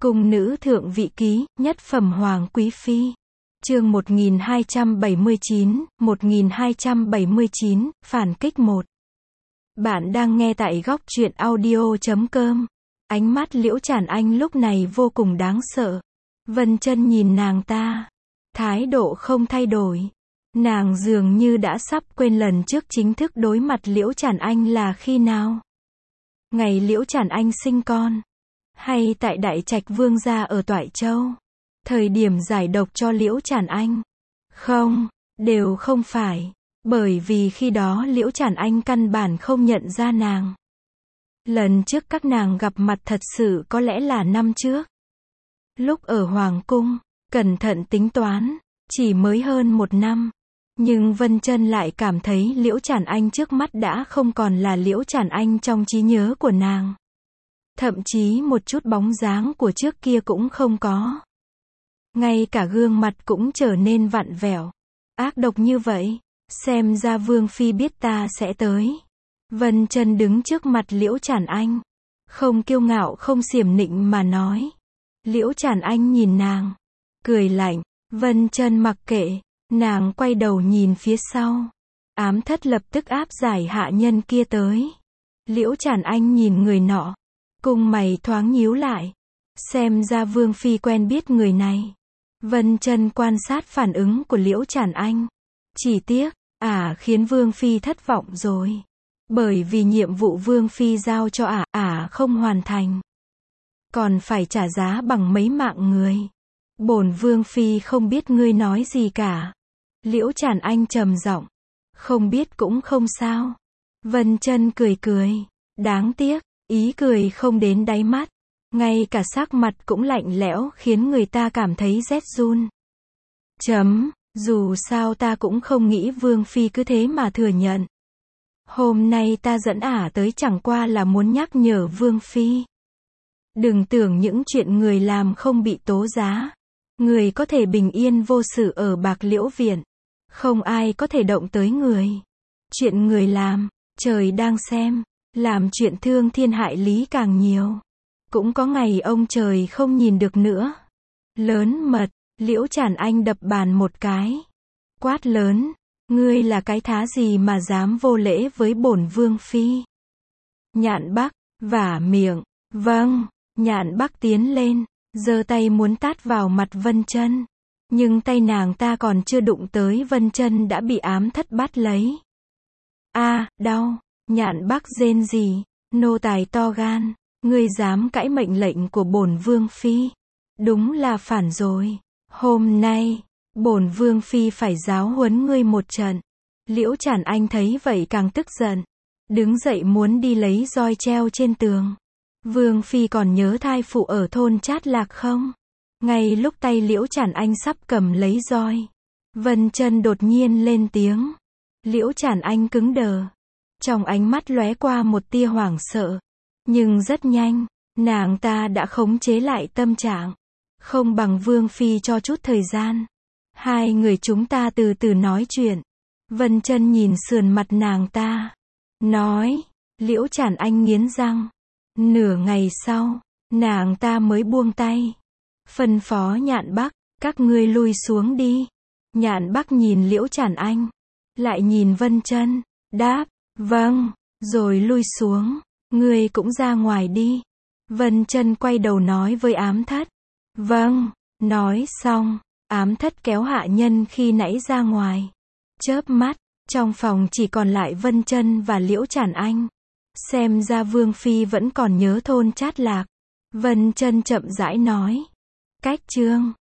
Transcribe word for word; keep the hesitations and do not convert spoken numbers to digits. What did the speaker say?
Cung nữ thượng vị ký, nhất phẩm hoàng quý phi. Chương một nghìn hai trăm bảy mươi chín, một nghìn hai trăm bảy mươi chín, phản kích một. Bạn đang nghe tại góc truyện audio chấm com. Ánh mắt Liễu Trản Anh lúc này vô cùng đáng sợ. Vân Chân nhìn nàng ta, thái độ không thay đổi. Nàng dường như đã sắp quên lần trước chính thức đối mặt Liễu Trản Anh là khi nào. Ngày Liễu Trản Anh sinh con, hay tại Đại Trạch Vương gia ở Toại Châu, thời điểm giải độc cho Liễu Trản Anh. Không, đều không phải, bởi vì khi đó Liễu Trản Anh căn bản không nhận ra nàng. Lần trước các nàng gặp mặt thật sự có lẽ là năm trước. Lúc ở Hoàng cung, cẩn thận tính toán, chỉ mới hơn một năm. Nhưng Vân Chân lại cảm thấy Liễu Trản Anh trước mắt đã không còn là Liễu Trản Anh trong trí nhớ của nàng. Thậm chí một chút bóng dáng của trước kia cũng không có. Ngay cả gương mặt cũng trở nên vặn vẹo. Ác độc như vậy, xem ra Vương Phi biết ta sẽ tới. Vân Chân đứng trước mặt Liễu Trản Anh, không kiêu ngạo không xiểm nịnh mà nói. Liễu Trản Anh nhìn nàng, cười lạnh. Vân Chân mặc kệ, nàng quay đầu nhìn phía sau. Ám thất lập tức áp giải hạ nhân kia tới. Liễu Trản Anh nhìn người nọ, cung mày thoáng nhíu lại. Xem ra Vương Phi quen biết người này. Vân Chân quan sát phản ứng của Liễu Trản Anh. Chỉ tiếc, ả à, khiến Vương Phi thất vọng rồi. Bởi vì nhiệm vụ Vương Phi giao cho ả, ả à, không hoàn thành. Còn phải trả giá bằng mấy mạng người. Bổn Vương Phi không biết ngươi nói gì cả. Liễu Trản Anh trầm giọng. Không biết cũng không sao. Vân Chân cười cười. Đáng tiếc, ý cười không đến đáy mắt. Ngay cả sắc mặt cũng lạnh lẽo khiến người ta cảm thấy rét run. Chấm, dù sao ta cũng không nghĩ Vương Phi cứ thế mà thừa nhận. Hôm nay ta dẫn ả tới chẳng qua là muốn nhắc nhở Vương Phi. Đừng tưởng những chuyện người làm không bị tố giá. Người có thể bình yên vô sự ở Bạc Liễu Viện. Không ai có thể động tới người. Chuyện người làm, trời đang xem. Làm chuyện thương thiên hại lý càng nhiều. Cũng có ngày ông trời không nhìn được nữa. Lớn mật, Liễu Trản Anh đập bàn một cái. Quát lớn, ngươi là cái thá gì mà dám vô lễ với bổn Vương Phi. Nhạn Bắc, vả miệng, vâng, Nhạn Bắc tiến lên, giơ tay muốn tát vào mặt Vân Chân. Nhưng tay nàng ta còn chưa đụng tới Vân Chân đã bị ám thất bắt lấy. A, à, đau, Nhạn Bắc rên rỉ, nô tài to gan. Ngươi dám cãi mệnh lệnh của bổn Vương Phi. Đúng là phản rồi. Hôm nay, bổn Vương Phi phải giáo huấn ngươi một trận. Liễu Trản Anh thấy vậy càng tức giận. Đứng dậy muốn đi lấy roi treo trên tường. Vương Phi còn nhớ thai phụ ở thôn Chát Lạc không? Ngay lúc tay Liễu Trản Anh sắp cầm lấy roi, Vân Chân đột nhiên lên tiếng. Liễu Trản Anh cứng đờ. Trong ánh mắt lóe qua một tia hoảng sợ. Nhưng rất nhanh, nàng ta đã khống chế lại tâm trạng. Không bằng Vương Phi cho chút thời gian. Hai người chúng ta từ từ nói chuyện. Vân Chân nhìn sườn mặt nàng ta. Nói, Liễu Trản Anh nghiến răng. Nửa ngày sau, nàng ta mới buông tay. Phân phó Nhạn Bắc, các ngươi lui xuống đi. Nhạn Bắc nhìn Liễu Trản Anh. Lại nhìn Vân Chân, đáp, vâng, rồi lui xuống. Ngươi cũng ra ngoài đi. Vân Chân quay đầu nói với ám thất. Vâng, nói xong, ám thất kéo hạ nhân khi nãy ra ngoài. Chớp mắt, trong phòng chỉ còn lại Vân Chân và Liễu Trản Anh. Xem ra Vương Phi vẫn còn nhớ thôn Chát Lạc. Vân Chân chậm rãi nói. Cách chương